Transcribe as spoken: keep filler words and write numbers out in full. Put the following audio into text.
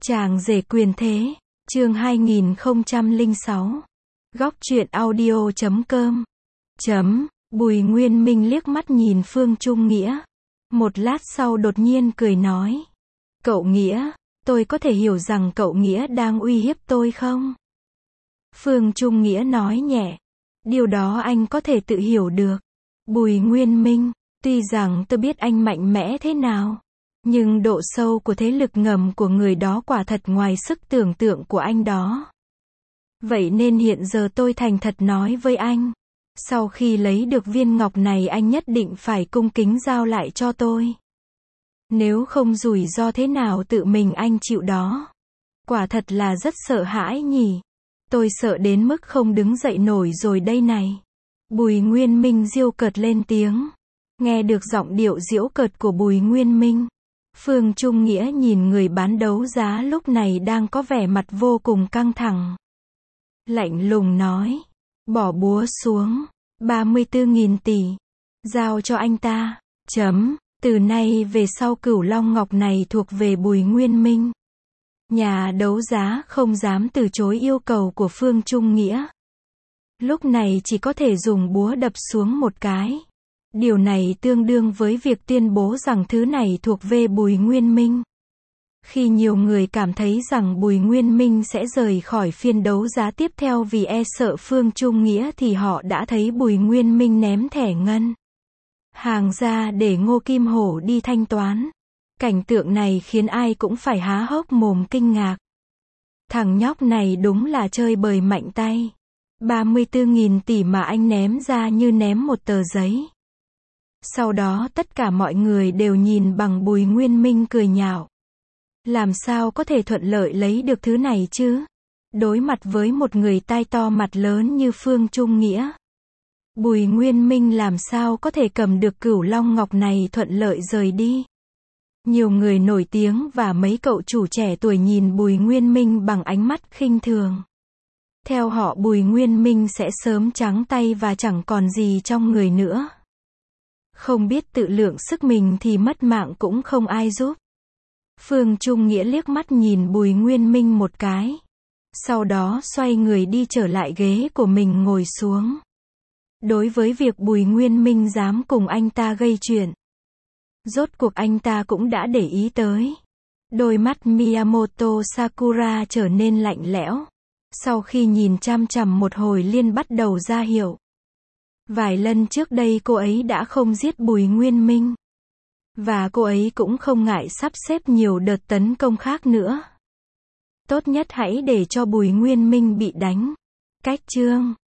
Chàng rể quyền thế, chương hai nghìn không trăm lẻ sáu. Góc truyện audio chấm com. Chấm, Bùi Nguyên Minh liếc mắt nhìn Phương Trung Nghĩa. Một lát sau đột nhiên cười nói. Cậu Nghĩa, tôi có thể hiểu rằng cậu Nghĩa đang uy hiếp tôi không? Phương Trung Nghĩa nói nhẹ. Điều đó anh có thể tự hiểu được. Bùi Nguyên Minh, tuy rằng tôi biết anh mạnh mẽ thế nào, nhưng độ sâu của thế lực ngầm của người đó quả thật ngoài sức tưởng tượng của anh đó. Vậy nên hiện giờ tôi thành thật nói với anh. Sau khi lấy được viên ngọc này anh nhất định phải cung kính giao lại cho tôi. Nếu không rủi ro thế nào tự mình anh chịu đó. Quả thật là rất sợ hãi nhỉ. Tôi sợ đến mức không đứng dậy nổi rồi đây này. Bùi Nguyên Minh giễu cợt lên tiếng. Nghe được giọng điệu giễu cợt của Bùi Nguyên Minh, Phương Trung Nghĩa nhìn người bán đấu giá lúc này đang có vẻ mặt vô cùng căng thẳng. Lạnh lùng nói. Bỏ búa xuống. ba mươi tư nghìn tỷ. Giao cho anh ta. Chấm. Từ nay về sau Cửu Long Ngọc này thuộc về Bùi Nguyên Minh. Nhà đấu giá không dám từ chối yêu cầu của Phương Trung Nghĩa. Lúc này chỉ có thể dùng búa đập xuống một cái. Điều này tương đương với việc tuyên bố rằng thứ này thuộc về Bùi Nguyên Minh. Khi nhiều người cảm thấy rằng Bùi Nguyên Minh sẽ rời khỏi phiên đấu giá tiếp theo vì e sợ Phương Trung Nghĩa thì họ đã thấy Bùi Nguyên Minh ném thẻ ngân hàng ra để Ngô Kim Hổ đi thanh toán. Cảnh tượng này khiến ai cũng phải há hốc mồm kinh ngạc. Thằng nhóc này đúng là chơi bời mạnh tay. ba mươi tư nghìn tỷ mà anh ném ra như ném một tờ giấy. Sau đó tất cả mọi người đều nhìn bằng Bùi Nguyên Minh cười nhạo. Làm sao có thể thuận lợi lấy được thứ này chứ? Đối mặt với một người tai to mặt lớn như Phương Trung Nghĩa, Bùi Nguyên Minh làm sao có thể cầm được Cửu Long Ngọc này thuận lợi rời đi? Nhiều người nổi tiếng và mấy cậu chủ trẻ tuổi nhìn Bùi Nguyên Minh bằng ánh mắt khinh thường. Theo họ Bùi Nguyên Minh sẽ sớm trắng tay và chẳng còn gì trong người nữa. Không biết tự lượng sức mình thì mất mạng cũng không ai giúp. Phương Trung Nghĩa liếc mắt nhìn Bùi Nguyên Minh một cái. Sau đó xoay người đi trở lại ghế của mình ngồi xuống. Đối với việc Bùi Nguyên Minh dám cùng anh ta gây chuyện, rốt cuộc anh ta cũng đã để ý tới. Đôi mắt Miyamoto Sakura trở nên lạnh lẽo. Sau khi nhìn chằm chằm một hồi liên bắt đầu ra hiệu. Vài lần trước đây cô ấy đã không giết Bùi Nguyên Minh. Và cô ấy cũng không ngại sắp xếp nhiều đợt tấn công khác nữa. Tốt nhất hãy để cho Bùi Nguyên Minh bị đánh. Cách chương